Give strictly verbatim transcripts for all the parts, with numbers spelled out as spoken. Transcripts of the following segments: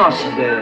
avant six heures.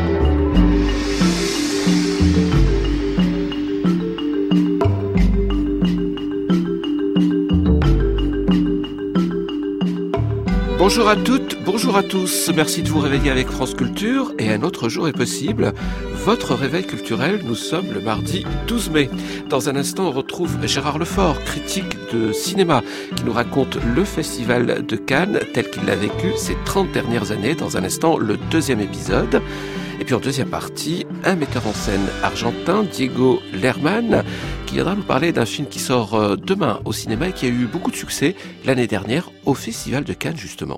Bonjour à toutes, bonjour à tous. Merci de vous réveiller avec France Culture et un autre jour est possible. Votre réveil culturel, nous sommes le mardi douze mai. Dans un instant, on retrouve Gérard Lefort, critique de cinéma, qui nous raconte le festival de Cannes tel qu'il l'a vécu ces trente dernières années. Dans un instant, le deuxième épisode. Et puis en deuxième partie, un metteur en scène argentin, Diego Lerman, qui viendra nous parler d'un film qui sort demain au cinéma et qui a eu beaucoup de succès l'année dernière au Festival de Cannes justement.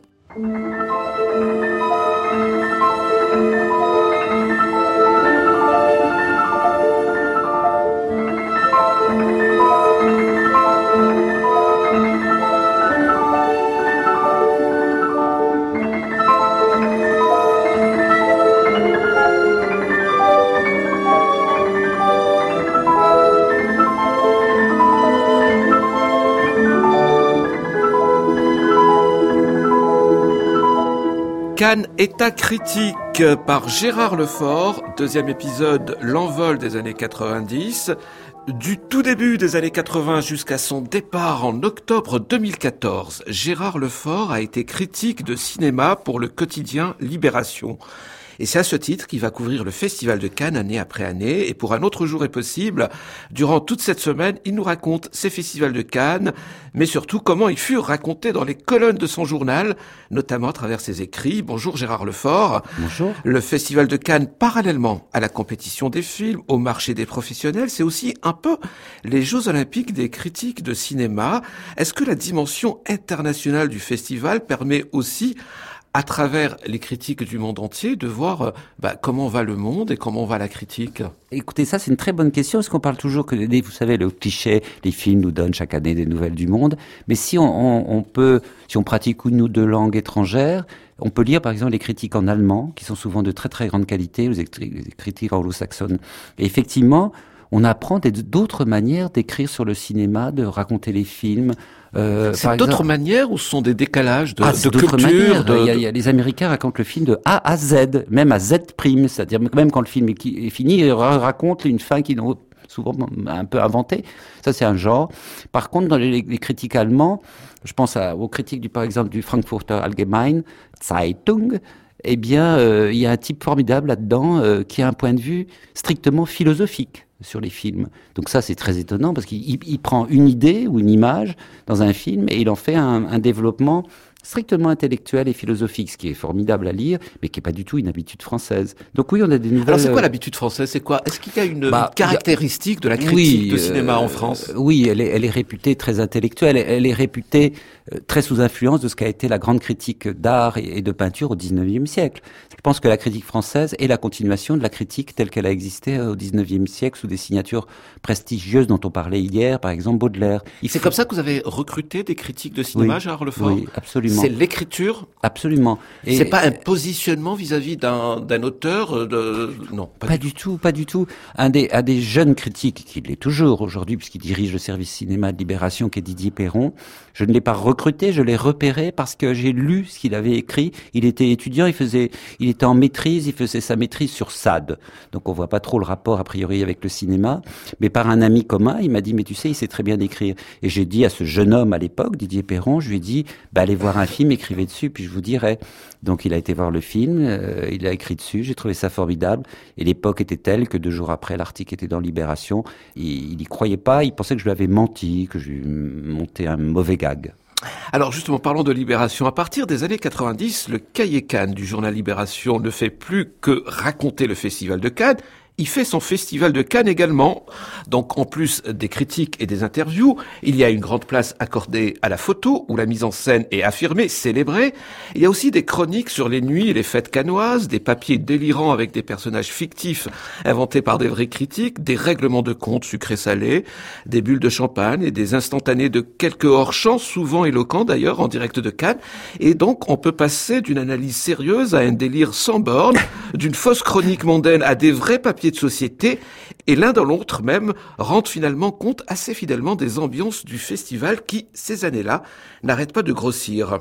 Cannes état critique par Gérard Lefort, deuxième épisode, l'envol des années quatre-vingt-dix. Du tout début des années quatre-vingts jusqu'à son départ en octobre deux mille quatorze, Gérard Lefort a été critique de cinéma pour le quotidien Libération. Et c'est à ce titre qu'il va couvrir le Festival de Cannes année après année. Et pour un autre jour est possible, durant toute cette semaine, il nous raconte ces festivals de Cannes, mais surtout comment ils furent racontés dans les colonnes de son journal, notamment à travers ses écrits. Bonjour Gérard Lefort. Bonjour. Le Festival de Cannes, parallèlement à la compétition des films, au marché des professionnels, c'est aussi un peu les Jeux Olympiques des critiques de cinéma. Est-ce que la dimension internationale du festival permet aussi, à travers les critiques du monde entier, de voir bah, comment va le monde et comment va la critique? Écoutez, ça c'est une très bonne question, parce qu'on parle toujours que, vous savez, le cliché, les films nous donnent chaque année des nouvelles du monde, mais si on, on, on peut, si on pratique une ou deux langues étrangères, on peut lire par exemple les critiques en allemand, qui sont souvent de très très grande qualité, les, les critiques anglo-saxonnes. Et effectivement, on apprend d'autres manières d'écrire sur le cinéma, de raconter les films. Euh, c'est d'autres exemple... manières ou ce sont des décalages de, ah, de culture de... il, y a, il y a, les Américains racontent le film de A à Z, même à Z prime, c'est-à-dire même quand le film est, est fini, ils racontent une fin qu'ils ont souvent un peu inventée. Ça, c'est un genre. Par contre, dans les, les critiques allemands, je pense à, aux critiques du, par exemple, du Frankfurter Allgemeine Zeitung. Eh bien, euh, il y a un type formidable là-dedans euh, qui a un point de vue strictement philosophique sur les films. Donc ça, c'est très étonnant parce qu'il il, il prend une idée ou une image dans un film et il en fait un, un développement strictement intellectuel et philosophique, ce qui est formidable à lire, mais qui n'est pas du tout une habitude française. Donc oui, on a des nouvelles... Alors c'est quoi l'habitude française? C'est quoi? Est-ce qu'il y a une bah, caractéristique de la critique oui, de cinéma euh, en France? euh, Oui, elle est, elle est réputée très intellectuelle, elle est réputée euh, très sous influence de ce qu'a été la grande critique d'art et, et de peinture au dix-neuvième siècle. Je pense que la critique française est la continuation de la critique telle qu'elle a existé au dix-neuvième siècle sous des signatures prestigieuses dont on parlait hier, par exemple Baudelaire. Il c'est faut... comme ça que vous avez recruté des critiques de cinéma, oui, Gérard Lefort? Oui, absolument. C'est l'écriture? Absolument. Et c'est pas un positionnement vis-à-vis d'un, d'un auteur de... Non, pas, pas du tout. tout, pas du tout. Un des, un des jeunes critiques, qui l'est toujours aujourd'hui, puisqu'il dirige le service cinéma de Libération, qui est Didier Perron, je ne l'ai pas recruté, je l'ai repéré parce que j'ai lu ce qu'il avait écrit. Il était étudiant, il faisait, il était en maîtrise, il faisait sa maîtrise sur Sade. Donc on voit pas trop le rapport, a priori, avec le cinéma. Mais par un ami commun, il m'a dit, mais tu sais, il sait très bien écrire. Et j'ai dit à ce jeune homme à l'époque, Didier Perron, je lui ai dit, bah, allez voir un film, écrivez dessus, puis je vous dirai. Donc il a été voir le film, euh, il a écrit dessus, j'ai trouvé ça formidable. Et l'époque était telle que deux jours après, l'article était dans Libération. Il n'y croyait pas, il pensait que je lui avais menti, que je lui montais un mauvais gag. Alors justement, parlons de Libération. À partir des années quatre-vingt-dix, le cahier Cannes du journal Libération ne fait plus que raconter le Festival de Cannes. Il fait son Festival de Cannes également. Donc, en plus des critiques et des interviews, il y a une grande place accordée à la photo, où la mise en scène est affirmée, célébrée. Il y a aussi des chroniques sur les nuits et les fêtes cannoises, des papiers délirants avec des personnages fictifs inventés par des vrais critiques, des règlements de compte sucrés-salés, des bulles de champagne et des instantanés de quelques hors-champs, souvent éloquents d'ailleurs, en direct de Cannes. Et donc, on peut passer d'une analyse sérieuse à un délire sans borne, d'une fausse chronique mondaine à des vrais papiers de société, et l'un dans l'autre même rendent finalement compte assez fidèlement des ambiances du festival qui, ces années-là, n'arrêtent pas de grossir.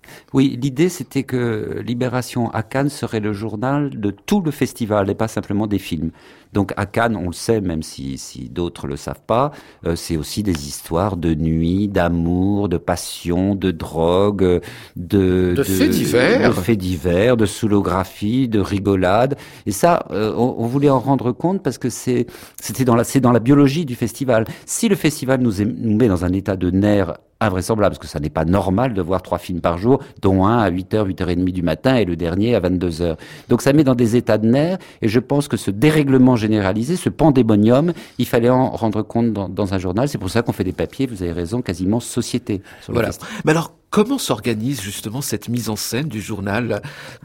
Oui, l'idée c'était que Libération à Cannes serait le journal de tout le festival et pas simplement des films. Donc à Cannes, on le sait, même si, si d'autres le savent pas, euh, c'est aussi des histoires de nuit, d'amour, de passion, de drogue, de de, de faits divers, de faits divers, de soolographie, de rigolade. Et ça, euh, on, on voulait en rendre compte parce que c'est c'était dans la c'est dans la biologie du festival. Si le festival nous, est, nous met dans un état de nerfs invraisemblable, parce que ça n'est pas normal de voir trois films par jour, dont un à huit heures, huit heures trente du matin et le dernier à vingt-deux heures. Donc ça met dans des états de nerfs et je pense que ce dérèglement généralisé, ce pandémonium, il fallait en rendre compte dans, dans un journal. C'est pour ça qu'on fait des papiers, vous avez raison, quasiment société. Sur voilà. Mais alors, comment s'organise justement cette mise en scène du journal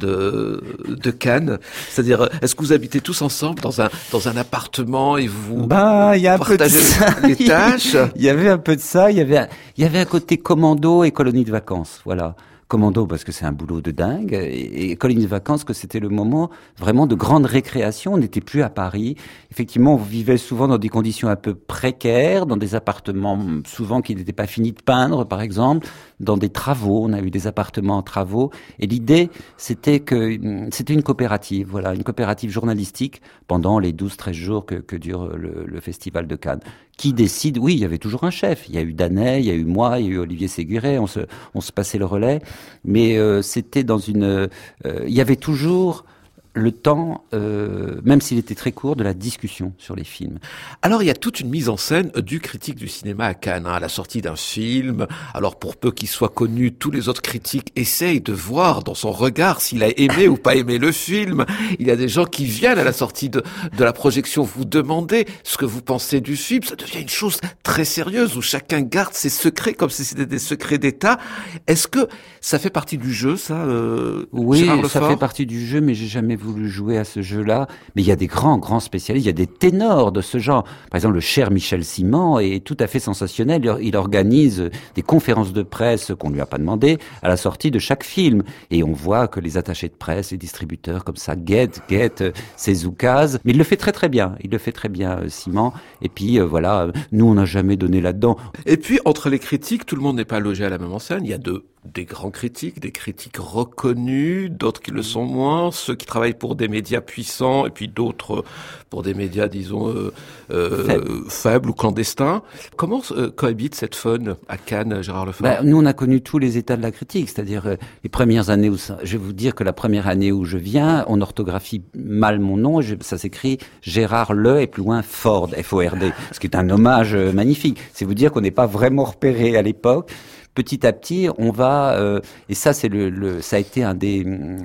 de, de Cannes? C'est-à-dire, est-ce que vous habitez tous ensemble dans un, dans un appartement et vous bah, y a partagez un peu de ça. les tâches? Il y avait un peu de ça, il y avait un, il y avait un côté commando et colonie de vacances, voilà. Commando parce que c'est un boulot de dingue et, et colonie de vacances que c'était le moment vraiment de grande récréation. On n'était plus à Paris. Effectivement, on vivait souvent dans des conditions un peu précaires, dans des appartements souvent qui n'étaient pas finis de peindre, par exemple, dans des travaux. On a eu des appartements en travaux et l'idée c'était que c'était une coopérative, voilà, une coopérative journalistique pendant les douze treize jours que, que dure le, le festival de Cannes. Qui décide? Oui, il y avait toujours un chef. Il y a eu Danet, il y a eu moi, il y a eu Olivier Séguret. On se, on se passait le relais. Mais euh, c'était dans une... Euh, il y avait toujours le temps, euh, même s'il était très court, de la discussion sur les films. Alors, il y a toute une mise en scène du critique du cinéma à Cannes, hein, à la sortie d'un film. Alors, pour peu qu'il soit connu, tous les autres critiques essayent de voir dans son regard s'il a aimé ou pas aimé le film. Il y a des gens qui viennent à la sortie de, de la projection vous demander ce que vous pensez du film. Ça devient une chose très sérieuse où chacun garde ses secrets comme si c'était des secrets d'État. Est-ce que ça fait partie du jeu, ça, euh, Oui, Gérard ça Lefort? fait partie du jeu, mais j'ai jamais voulu jouer à ce jeu-là. Mais il y a des grands, grands spécialistes, il y a des ténors de ce genre. Par exemple, le cher Michel Simon est tout à fait sensationnel. Il organise des conférences de presse qu'on lui a pas demandé à la sortie de chaque film. Et on voit que les attachés de presse, les distributeurs comme ça guettent, guettent ces oukases. Mais il le fait très très bien. Il le fait très bien, Simon. Et puis euh, voilà, nous on n'a jamais donné là-dedans. Et puis entre les critiques, tout le monde n'est pas logé à la même enseigne. Il y a de des grands critiques, des critiques reconnus, d'autres qui le sont moins, ceux qui travaillent pour des médias puissants et puis d'autres pour des médias, disons, euh, euh, Faible. faibles ou clandestins. Comment euh, cohabite cette faune à Cannes, Gérard Lefort? Ben, nous, on a connu tous les états de la critique, c'est-à-dire euh, les premières années où ça, je vais vous dire que la première année où je viens, on orthographie mal mon nom, et je, ça s'écrit Gérard Le et plus loin Ford, F O R D, ce qui est un hommage euh, magnifique. C'est vous dire qu'on n'est pas vraiment repéré à l'époque. Petit à petit, on va, euh, et ça c'est le, le, ça a été un des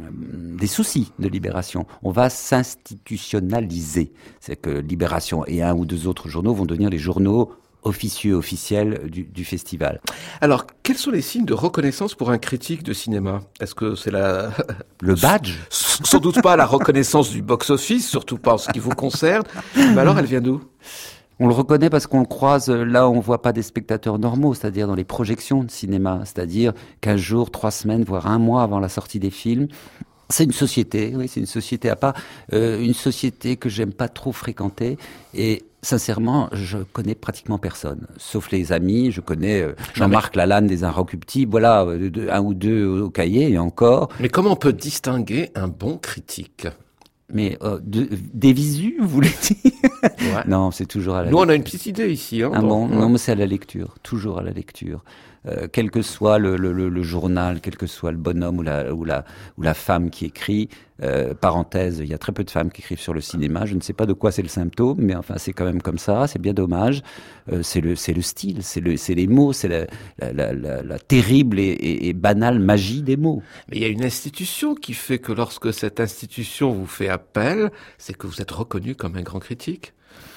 des soucis de Libération. On va s'institutionnaliser, c'est que Libération et un ou deux autres journaux vont devenir les journaux officieux, officiels du, du festival. Alors, quels sont les signes de reconnaissance pour un critique de cinéma? Est-ce que c'est la... Le badge? Sans doute pas la reconnaissance du box-office, surtout pas en ce qui vous concerne. Mais alors, elle vient d'où? On le reconnaît parce qu'on le croise là où on voit pas des spectateurs normaux, c'est-à-dire dans les projections de cinéma, c'est-à-dire quinze jours, trois semaines, voire un mois avant la sortie des films. C'est une société, oui, c'est une société à part, euh, une société que j'aime pas trop fréquenter et sincèrement, je connais pratiquement personne, sauf les amis. Je connais euh, Jean-Marc Lalanne des Inrecuptibles, voilà, euh, un ou deux au cahier et encore. Mais comment on peut distinguer un bon critique? Mais euh, de, des visus, vous voulez dire? Ouais. Non, c'est toujours à la Nous, lecture. on a une petite idée ici. Hein, ah bon, ouais. Non, mais c'est à la lecture, toujours à la lecture. Euh, quel que soit le, le, le, le journal, quel que soit le bonhomme ou la, ou la, ou la femme qui écrit, euh, parenthèse, il y a très peu de femmes qui écrivent sur le cinéma, je ne sais pas de quoi c'est le symptôme, mais enfin c'est quand même comme ça, c'est bien dommage. Euh, c'est le, c'est le style, c'est le, c'est les mots, c'est la, la, la, la, la terrible et, et, et banale magie des mots. Mais il y a une institution qui fait que lorsque cette institution vous fait appel, c'est que vous êtes reconnu comme un grand critique.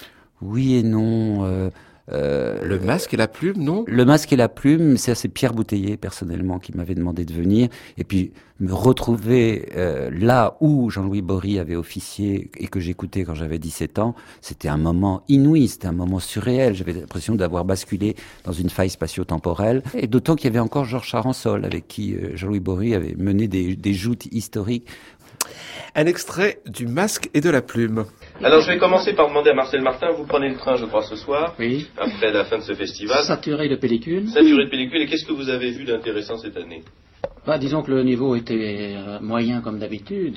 Oui et non. Euh, Euh, le masque et la plume, non? Le masque et la plume, c'est c'est Pierre Bouteiller, personnellement, qui m'avait demandé de venir. Et puis, me retrouver euh, là où Jean-Louis Bory avait officié et que j'écoutais quand j'avais dix-sept ans, c'était un moment inouï, c'était un moment surréel. J'avais l'impression d'avoir basculé dans une faille spatio-temporelle. Et d'autant qu'il y avait encore Georges Charançol, avec qui euh, Jean-Louis Bory avait mené des, des joutes historiques. Un extrait du Masque et de la Plume. Alors je vais commencer par demander à Marcel Martin, vous prenez le train je crois ce soir, oui. Après la fin de ce festival. Saturé de pellicule. Saturé de pellicule, et qu'est-ce que vous avez vu d'intéressant cette année? Bah, disons que le niveau était moyen comme d'habitude,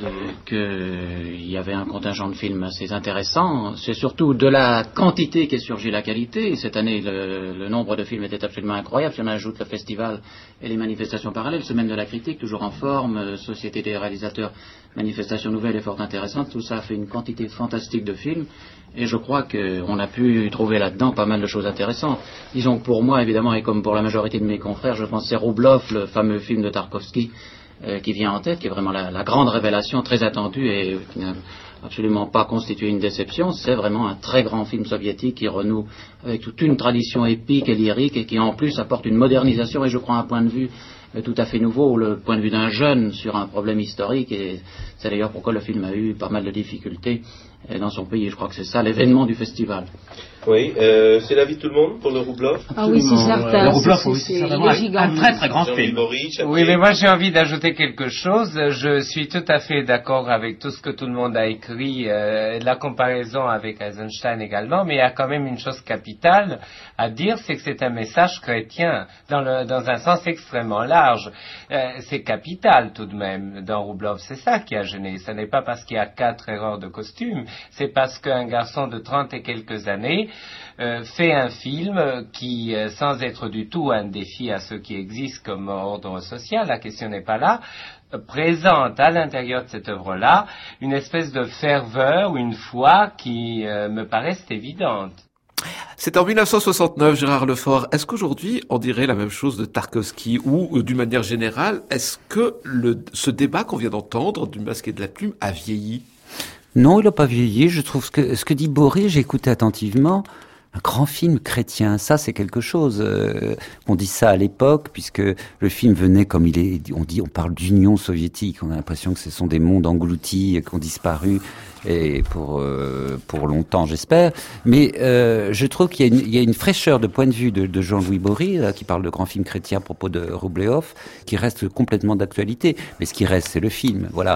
qu'il y avait un contingent de films assez intéressant. C'est surtout de la quantité qu'est surgie la qualité. Cette année, le, le nombre de films était absolument incroyable. Si on ajoute le festival et les manifestations parallèles, Semaine de la critique, toujours en forme, Société des réalisateurs, manifestations nouvelles et fort intéressantes, tout ça a fait une quantité fantastique de films. Et je crois qu'on a pu trouver là-dedans pas mal de choses intéressantes. Disons que pour moi, évidemment, et comme pour la majorité de mes confrères, je pense que c'est Roublov, le fameux film de Tarkovsky, euh, qui vient en tête, qui est vraiment la, la grande révélation, très attendue et qui n'a absolument pas constitué une déception. C'est vraiment un très grand film soviétique qui renoue avec toute une tradition épique et lyrique et qui en plus apporte une modernisation et je crois un point de vue tout à fait nouveau, le point de vue d'un jeune sur un problème historique, et c'est d'ailleurs pourquoi le film a eu pas mal de difficultés dans son pays. Je crois que c'est ça l'événement du festival. Oui, euh, c'est l'avis de tout le monde pour le Roublov? Ah oui, c'est certain. Le Roublov, oui, c'est, c'est certainement un, un très très grand film. Oui, mais moi j'ai envie d'ajouter quelque chose. Je suis tout à fait d'accord avec tout ce que tout le monde a écrit, euh, la comparaison avec Eisenstein également, mais il y a quand même une chose capitale à dire, c'est que c'est un message chrétien dans, le, dans un sens extrêmement large. Euh, c'est capital tout de même dans Roublov, c'est ça qui a gêné. Ce n'est pas parce qu'il y a quatre erreurs de costume, c'est parce qu'un garçon de trente et quelques années Euh, fait un film qui, euh, sans être du tout un défi à ceux qui existent comme ordre social, la question n'est pas là, euh, présente à l'intérieur de cette œuvre-là une espèce de ferveur ou une foi qui euh, me paraissent évidente. C'est en dix-neuf cent soixante-neuf, Gérard Lefort. Est-ce qu'aujourd'hui, on dirait la même chose de Tarkovsky ou, euh, d'une manière générale, est-ce que le, ce débat qu'on vient d'entendre du Masque et de la Plume a vieilli? Non, il n'a pas vieilli. Je trouve que ce que dit Boris, j'ai écouté attentivement. Un grand film chrétien, ça c'est quelque chose. Euh, on dit ça à l'époque, puisque le film venait comme il est. On dit, on parle d'Union soviétique. On a l'impression que ce sont des mondes engloutis qui ont disparu et pour euh, pour longtemps, j'espère. Mais euh, je trouve qu'il y a, une, il y a une fraîcheur de point de vue de, de Jean-Louis Bory, là, qui parle de grand film chrétien à propos de Roublov, qui reste complètement d'actualité. Mais ce qui reste, c'est le film. Voilà.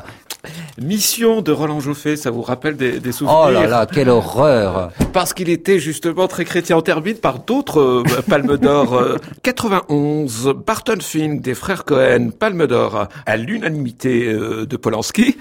Mission de Roland Joffé, ça vous rappelle des, des souvenirs? Oh là là, quelle horreur! Parce qu'il était justement très chrétien. On termine par d'autres euh, palmes d'or. Euh, quatre-vingt-onze, Barton Fink des frères Cohen, palme d'or à l'unanimité euh, de Polanski,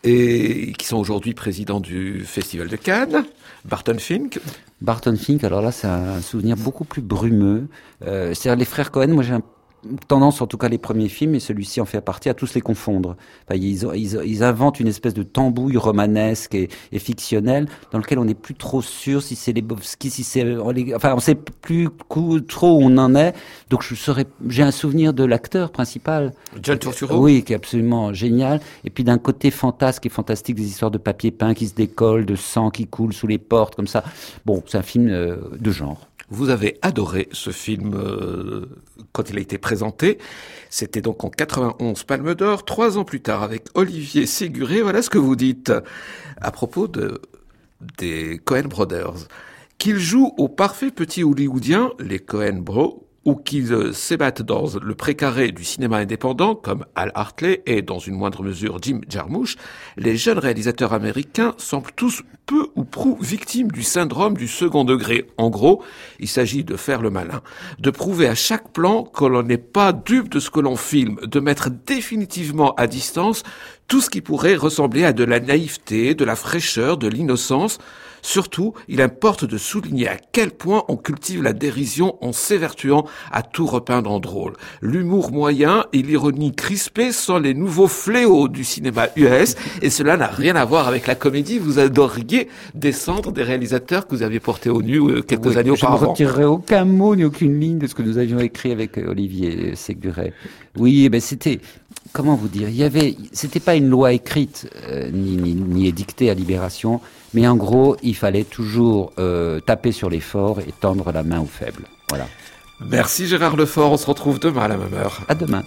et qui sont aujourd'hui présidents du Festival de Cannes. Barton Fink. Barton Fink, alors là, c'est un souvenir beaucoup plus brumeux. Euh, c'est-à-dire les frères Cohen, moi j'ai un tendance, en tout cas les premiers films, et celui-ci en fait partie, à tous les confondre. Enfin, ils, ils, ils inventent une espèce de tambouille romanesque et, et fictionnelle dans lequel on n'est plus trop sûr si c'est les Lebowski, si c'est, on les, enfin, on sait plus coup, trop où on en est. Donc je serais, j'ai un souvenir de l'acteur principal, John Turturro. Oui, qui est absolument génial. Et puis d'un côté fantasque et fantastique, des histoires de papier peint qui se décollent, de sang qui coule sous les portes, comme ça. Bon, c'est un film euh, de genre. Vous avez adoré ce film euh, quand il a été présenté. C'était donc en quatre-vingt-onze, Palme d'Or. Trois ans plus tard, avec Olivier Séguré, voilà ce que vous dites à propos de des Coen Brothers. Qu'ils jouent au parfait petit hollywoodien, les Coen Bros, ou qu'ils s'ébattent dans le précaré du cinéma indépendant, comme Al Hartley et, dans une moindre mesure, Jim Jarmusch, les jeunes réalisateurs américains semblent tous peu ou prou victimes du syndrome du second degré. En gros, il s'agit de faire le malin, de prouver à chaque plan que l'on n'est pas dupe de ce que l'on filme, de mettre définitivement à distance tout ce qui pourrait ressembler à de la naïveté, de la fraîcheur, de l'innocence. Surtout, il importe de souligner à quel point on cultive la dérision en s'évertuant à tout repeindre en drôle. L'humour moyen et l'ironie crispée sont les nouveaux fléaux du cinéma U S, et cela n'a rien à voir avec la comédie. Vous adoriez descendre des réalisateurs que vous aviez portés au nu quelques oui, années auparavant. Je ne retirerai aucun mot ni aucune ligne de ce que nous avions écrit avec Olivier Séguré. Oui, ben c'était... Comment vous dire? Il y avait, c'était pas une loi écrite euh, ni, ni, ni édictée à Libération, mais en gros, il fallait toujours euh, taper sur les forts et tendre la main aux faibles. Voilà. Merci Gérard Lefort. On se retrouve demain à la même heure. À demain.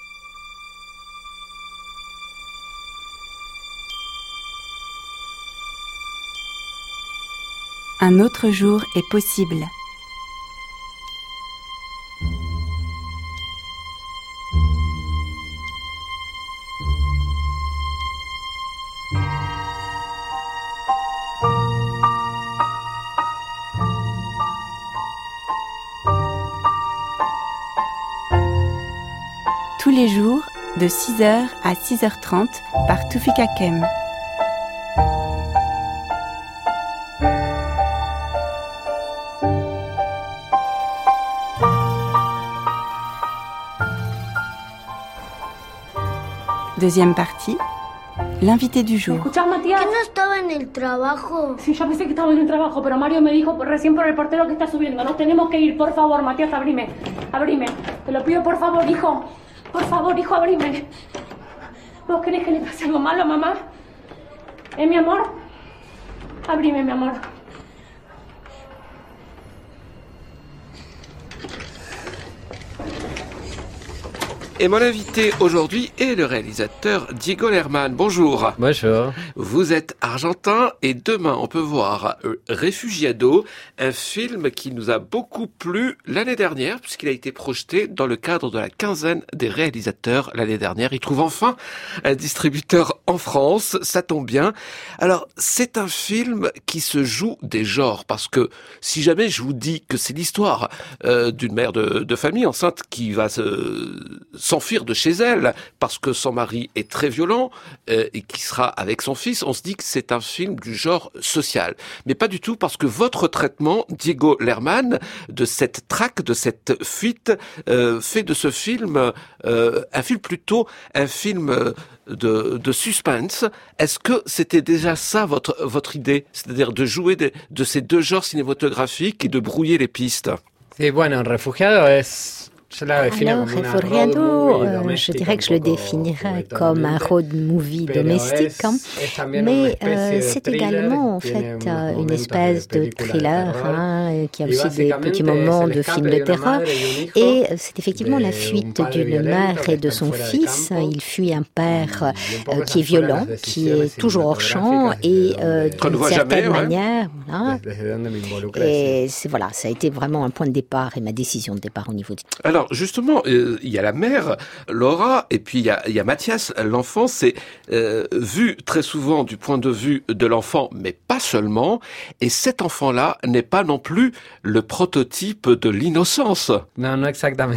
Un autre jour est possible. Tous les jours, de six heures à six heures trente par Toufik Hakem. Deuxième partie, l'invité du jour. Escuchar, Matías. Que no estaba en el trabajo. Sí, yo pensé que estaba en el trabajo, pero Mario me dijo recién por el portero que está subiendo. Nos tenemos que ir, por favor, Matías, abrime. Abrime. Te lo pido, por favor, hijo. Por favor, hijo, abrime. ¿Vos querés que le pase algo malo a mamá? ¿Eh, mi amor? Abrime, mi amor. Et mon invité aujourd'hui est le réalisateur Diego Lerman. Bonjour. Bonjour. Vous êtes argentin et demain on peut voir Refugiado, un film qui nous a beaucoup plu l'année dernière puisqu'il a été projeté dans le cadre de la quinzaine des réalisateurs l'année dernière. Il trouve enfin un distributeur en France, ça tombe bien. Alors c'est un film qui se joue des genres parce que si jamais je vous dis que c'est l'histoire euh, d'une mère de, de famille enceinte qui va se s'enfuir de chez elle parce que son mari est très violent euh, et qui sera avec son fils, on se dit que c'est un film du genre social. Mais pas du tout parce que votre traitement, Diego Lerman, de cette traque, de cette fuite, euh, fait de ce film euh, un film plutôt un film de, de suspense. Est-ce que c'était déjà ça votre, votre idée? C'est-à-dire de jouer de, de ces deux genres cinématographiques et de brouiller les pistes? Sí, bueno, Refugiado es... Alors, Refugiado, euh, je dirais que je le définirais comme un road movie domestique, hein, mais euh, c'est également en fait une espèce de thriller hein, qui a aussi des petits moments de film de terreur, et c'est effectivement la fuite d'une mère et de son fils. Il fuit un père euh, qui est violent, qui est toujours hors champ et euh, d'une certaine jamais, manière, ouais. Voilà, et c'est voilà, ça a été vraiment un point de départ et ma décision de départ au niveau du... Alors justement, euh, il y a la mère, Laura, et puis il y a, il y a Mathias. L'enfant, c'est euh, vu très souvent du point de vue de l'enfant, mais pas seulement. Et cet enfant-là n'est pas non plus le prototype de l'innocence. Non, non exactement.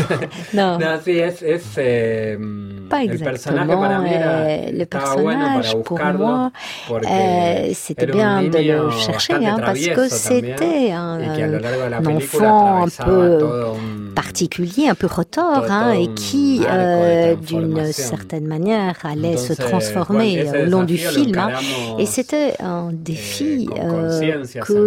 non. non si, es, es, eh, pas exactement. Euh, le personnage, pour moi, euh, c'était bien de le chercher, hein, parce que c'était un, un enfant un peu particulier, un peu retors, hein, et qui, euh, d'une certaine manière, allait se transformer au long du film. Hein, et c'était un défi euh, que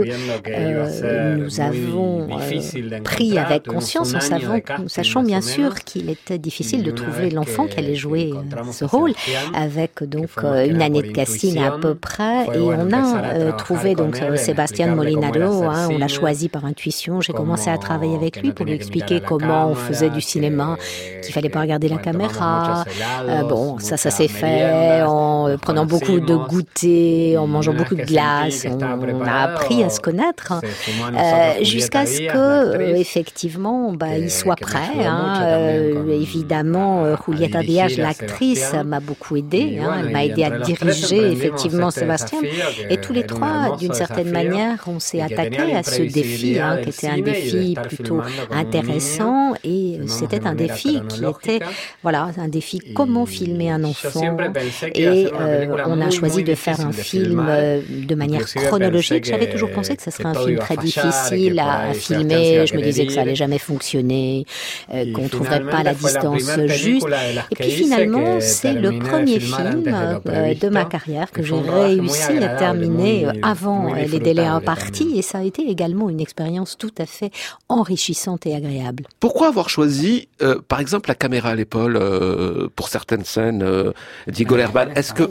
euh, nous avons euh, pris avec conscience, en savant, nous sachant bien sûr qu'il était difficile de trouver l'enfant qui allait jouer ce rôle, avec donc une année de casting à peu près, et on a euh, trouvé donc Sébastien Molinaro, hein, on l'a choisi par intuition. J'ai commencé à travailler avec lui pour lui expliquer comment on faisait du cinéma, qu'il fallait pas regarder la caméra. Euh, bon, ça, ça s'est fait en euh, prenant beaucoup de goûter, en mangeant beaucoup de glace. On, on a appris à se connaître euh, jusqu'à ce que, euh, effectivement, bah, il soit prêt. Hein. Euh, évidemment, euh, Julieta Díaz, l'actrice, m'a beaucoup aidée. Hein. Elle m'a aidé à diriger, effectivement, Sébastien. Et tous les trois, d'une certaine manière, on s'est attaqué à ce défi, hein, qui était un défi plutôt intéressant. Et c'était un défi qui était, voilà, un défi comment filmer un enfant. Et euh, on a choisi de faire un film euh, de manière chronologique. J'avais toujours pensé que ce serait un film très difficile à, à filmer. Je me disais que ça allait jamais fonctionner, euh, qu'on trouverait pas la distance juste. Et puis finalement, c'est le premier film euh, de ma carrière que j'ai réussi à terminer avant les délais impartis. Et ça a été également une expérience tout à fait enrichissante et agréable. Pourquoi avoir choisi, euh, par exemple, la caméra à l'épaule euh, pour certaines scènes, euh, Diego Lerman? Est-ce que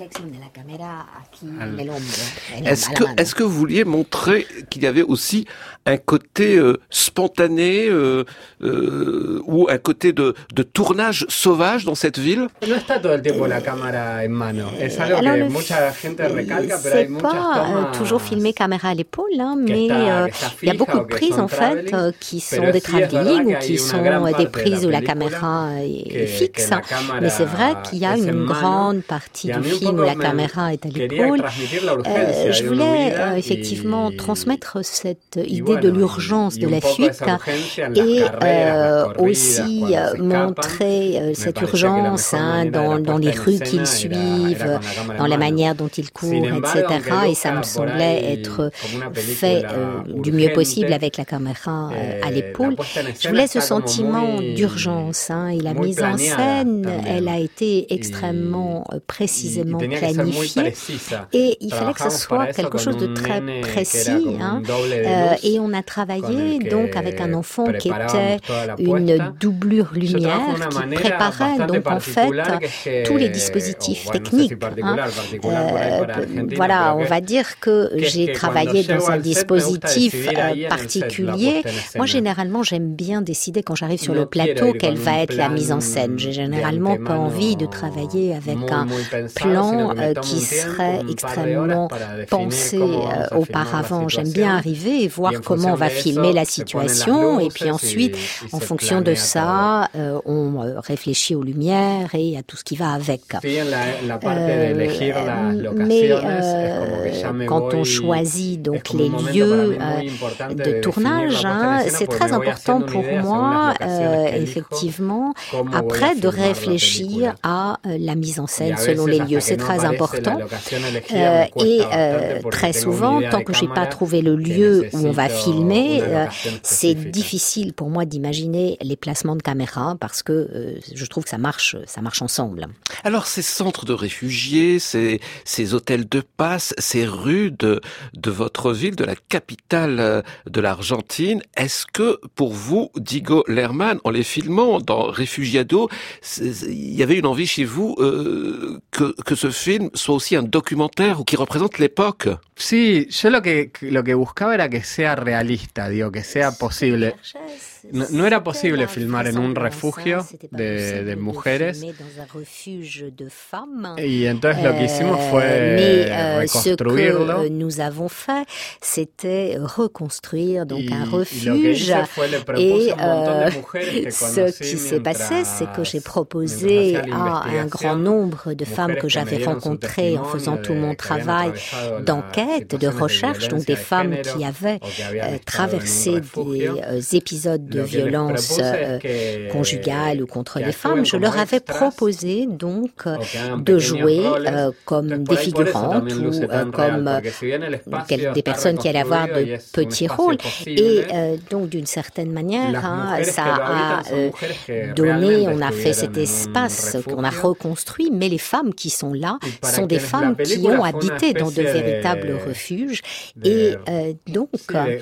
est-ce que est-ce que vous vouliez montrer qu'il y avait aussi un côté euh, spontané euh, euh, ou un côté de, de tournage sauvage dans cette ville? Alors le c'est pas euh, toujours filmé caméra à l'épaule, hein, mais euh, il y a beaucoup de prises en fait euh, qui sont des travelling où qui sont des prises où la caméra est fixe, mais c'est vrai qu'il y a une grande partie du film où la caméra est à l'épaule. Euh, je voulais euh, effectivement transmettre cette idée de l'urgence de la fuite et euh, aussi euh, montrer euh, cette urgence hein, dans, dans les rues qu'ils suivent, dans la manière dont ils courent, et cetera. Et ça me semblait être fait euh, du mieux possible avec la caméra euh, à l'épaule. Je voulais ce sentiment d'urgence hein, et la mise en scène, elle a été extrêmement euh, précisément planifiée et il fallait que ce soit quelque chose de très précis hein, euh, et on a travaillé donc avec un enfant qui était une doublure lumière qui préparait donc en fait tous les dispositifs techniques. Hein. Euh, voilà, on va dire que j'ai travaillé dans un dispositif euh, particulier. Moi, généralement, j'aime bien décider quand j'arrive sur le plateau quelle va être la mise en scène. J'ai généralement pas envie de travailler avec un plan euh, qui serait extrêmement pensé euh, auparavant. J'aime bien arriver et voir comment on va filmer la situation et puis ensuite, en fonction de ça, euh, on réfléchit aux lumières et à tout ce qui va avec. Euh, mais euh, quand on choisit donc les lieux euh, de tournage, hein, c'est très important pour moi, euh, effectivement, après de réfléchir à euh, la mise en scène selon les lieux. C'est très important. Euh, et euh, très souvent, tant que j'ai pas trouvé le lieu où on va filmer, euh, c'est difficile pour moi d'imaginer les placements de caméra parce que euh, je trouve que ça marche, ça marche ensemble. Alors ces centres de réfugiés, ces, ces hôtels de passe, ces rues de, de votre ville, de la capitale de l'Argentine, est-ce que pour vous, Diego Lerman, en les filmant dans Refugiado, il y avait une envie chez vous euh, que, que ce film soit aussi un documentaire ou qui représente l'époque? Sí, yo lo que, lo que buscaba era que sea realista, digo, que sea posible. No, no era posible filmar en un refugio de, de mujeres. Y entonces lo que hicimos fue reconstruirlo. Ce que nous avons fait, c'était reconstruire donc un refuge. Et euh, ce qui s'est passé, c'est que j'ai proposé à un grand nombre de femmes que j'avais rencontrées en faisant tout mon travail d'enquête, de recherche, donc des femmes qui avaient euh, traversé des euh, épisodes de de violence euh, conjugale ou contre les femmes, je leur avais proposé donc de jouer euh, comme des figurantes ou euh, comme euh, des personnes qui allaient avoir de petits rôles. Et euh, donc d'une certaine manière, hein, ça a euh, donné, on a fait cet espace qu'on a reconstruit, mais les femmes qui sont là sont des femmes qui ont habité dans de véritables refuges. Et euh, donc, euh,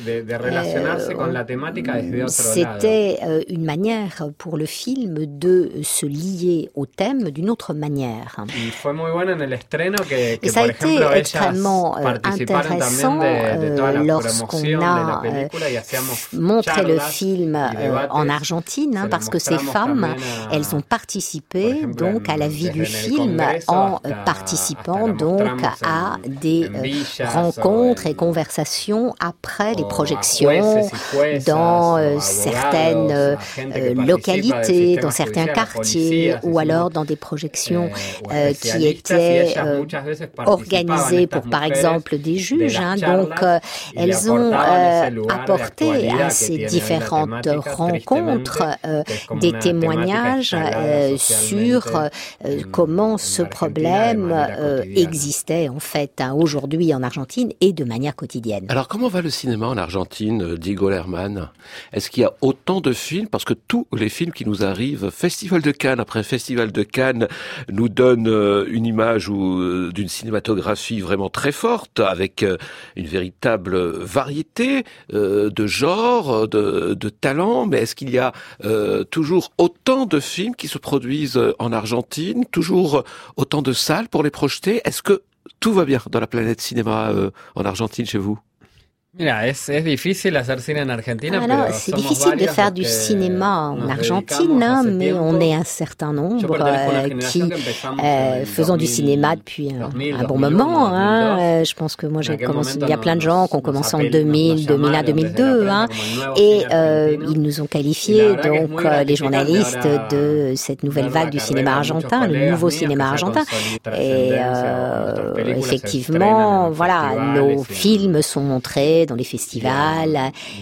c'était euh, une manière pour le film de se lier au thème d'une autre manière. Et ça a été extrêmement euh, intéressant euh, lorsqu'on a euh, montré le film euh, en Argentine, hein, parce que ces femmes, elles ont participé donc à la vie du film en euh, participant donc à des euh, rencontres et conversations après les projections dans euh, certaines euh, localités, dans certains quartiers, ou alors dans des projections euh, qui étaient euh, organisées pour, par exemple, des juges. Hein. Donc, euh, elles ont euh, apporté à ces différentes rencontres euh, des témoignages euh, sur euh, comment ce problème euh, existait en fait hein, aujourd'hui en Argentine et de manière quotidienne. Alors, comment va le cinéma en Argentine, Diego Lerman? Est-ce qu'il y a autant de films? Parce que tous les films qui nous arrivent, Festival de Cannes après Festival de Cannes, nous donnent une image ou d'une cinématographie vraiment très forte, avec une véritable variété euh, de genres, de, de talents. Mais est-ce qu'il y a euh, toujours autant de films qui se produisent en Argentine, toujours autant de salles pour les projeter? Est-ce que tout va bien dans la planète cinéma euh, en Argentine chez vous? Mira, es, es difícil hacer cine en Argentina, Alors, c'est difficile de faire du cinéma en Argentine, hein, mais on est un certain nombre euh, qui euh, faisons du cinéma depuis un, un bon moment. Hein. Je pense que moi, j'ai commencé. Il y a plein de gens qui ont commencé en deux mille, deux mille un, deux mille deux, hein, et euh, ils nous ont qualifiés, donc euh, les journalistes, de cette nouvelle vague du cinéma argentin, le nouveau cinéma argentin. Et euh, effectivement, voilà, nos films sont montrés dans les festivals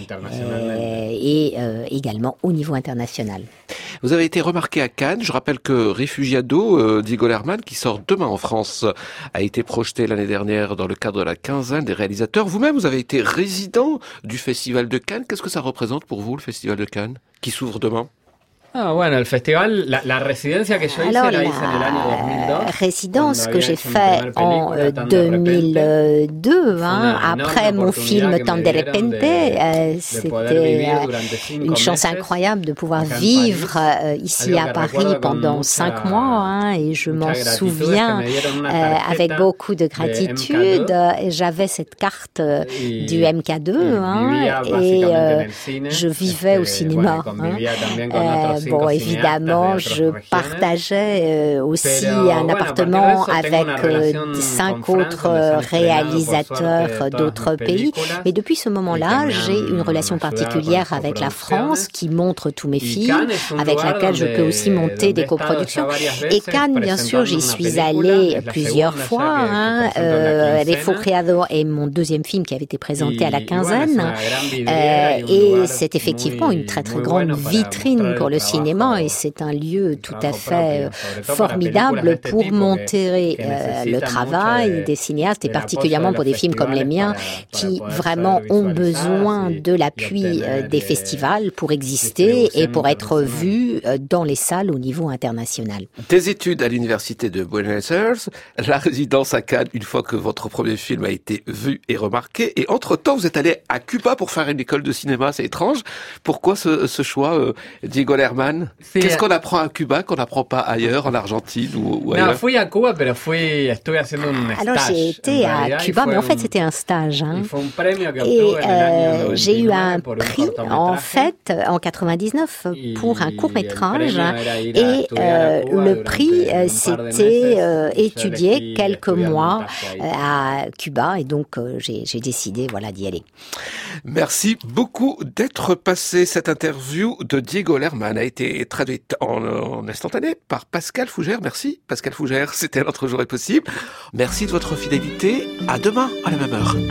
euh, et euh, également au niveau international. Vous avez été remarqué à Cannes. Je rappelle que Refugiado, euh, d'Diego Lerman, qui sort demain en France, a été projeté l'année dernière dans le cadre de la quinzaine des réalisateurs. Vous-même, vous avez été résident du Festival de Cannes. Qu'est-ce que ça représente pour vous, le Festival de Cannes, qui s'ouvre demain? Ah, bueno, el festival, la, la residencia que yo hice Alors, la hice en el año dos mil dos. La résidence que j'ai fait en euh, deux mille deux, hein, après mon film Tan de repente, euh, c'était euh, une chance incroyable de pouvoir vivre euh, ici à Paris pendant cinq mois, hein, et je m'en souviens euh, avec beaucoup de gratitude. J'avais cette carte euh, du M K deux, hein, et euh, je vivais au cinéma. Hein. Euh, Bon, évidemment, je partageais euh, aussi un appartement avec euh, cinq autres réalisateurs d'autres pays. Mais depuis ce moment-là, j'ai une relation particulière avec la France qui montre tous mes films, avec laquelle je peux aussi monter des coproductions. Et Cannes, bien sûr, j'y suis allée plusieurs fois. Hein. Euh, Refugiado est mon deuxième film qui avait été présenté à la quinzaine. Euh, et c'est effectivement une très très grande vitrine pour le cinéma, et c'est un lieu tout à fait formidable pour montrer euh, le travail des cinéastes, et particulièrement pour des films comme les miens qui vraiment ont besoin de l'appui euh, des festivals pour exister et pour être vus euh, dans les salles au niveau international. Des études à l'université de Buenos Aires, la résidence à Cannes une fois que votre premier film a été vu et remarqué, et entre-temps vous êtes allé à Cuba pour faire une école de cinéma, c'est étrange. Pourquoi ce, ce choix, euh, Diego Lerman? Qu'est-ce qu'on apprend à Cuba qu'on n'apprend pas ailleurs, en Argentine ou, ou ailleurs? Non, fui à Cuba, pero fui, estuve haciendo un stage. Alors j'ai été à Cuba, mais en fait c'était un stage. Hein. Et euh, j'ai eu un prix, en fait, en quatre-vingt-dix-neuf pour un court-métrage. Et euh, le prix, c'était euh, étudié quelques mois euh, à Cuba. Et donc euh, j'ai, j'ai décidé voilà, d'y aller. Merci beaucoup d'être passé. Cette interview de Diego Lerman a été traduite en, en instantané par Pascal Fougère. Merci Pascal Fougère, c'était L'autre jour est possible. Merci de votre fidélité. À demain à la même heure.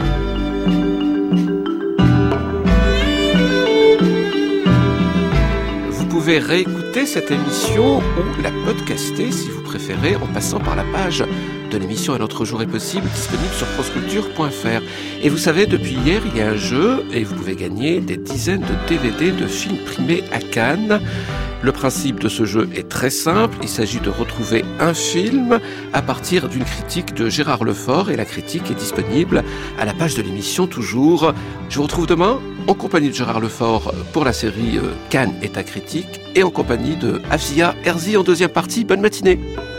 Vous pouvez réécouter cette émission ou la podcaster si vous préférez en passant par la page de l'émission Un autre jour est possible, disponible sur france culture point f r. Et vous savez, depuis hier, il y a un jeu et vous pouvez gagner des dizaines de D V D de films primés à Cannes. Le principe de ce jeu est très simple. Il s'agit de retrouver un film à partir d'une critique de Gérard Lefort, et la critique est disponible à la page de l'émission toujours. Je vous retrouve demain en compagnie de Gérard Lefort pour la série Cannes et ta critique, et en compagnie de Afzia Herzi en deuxième partie. Bonne matinée.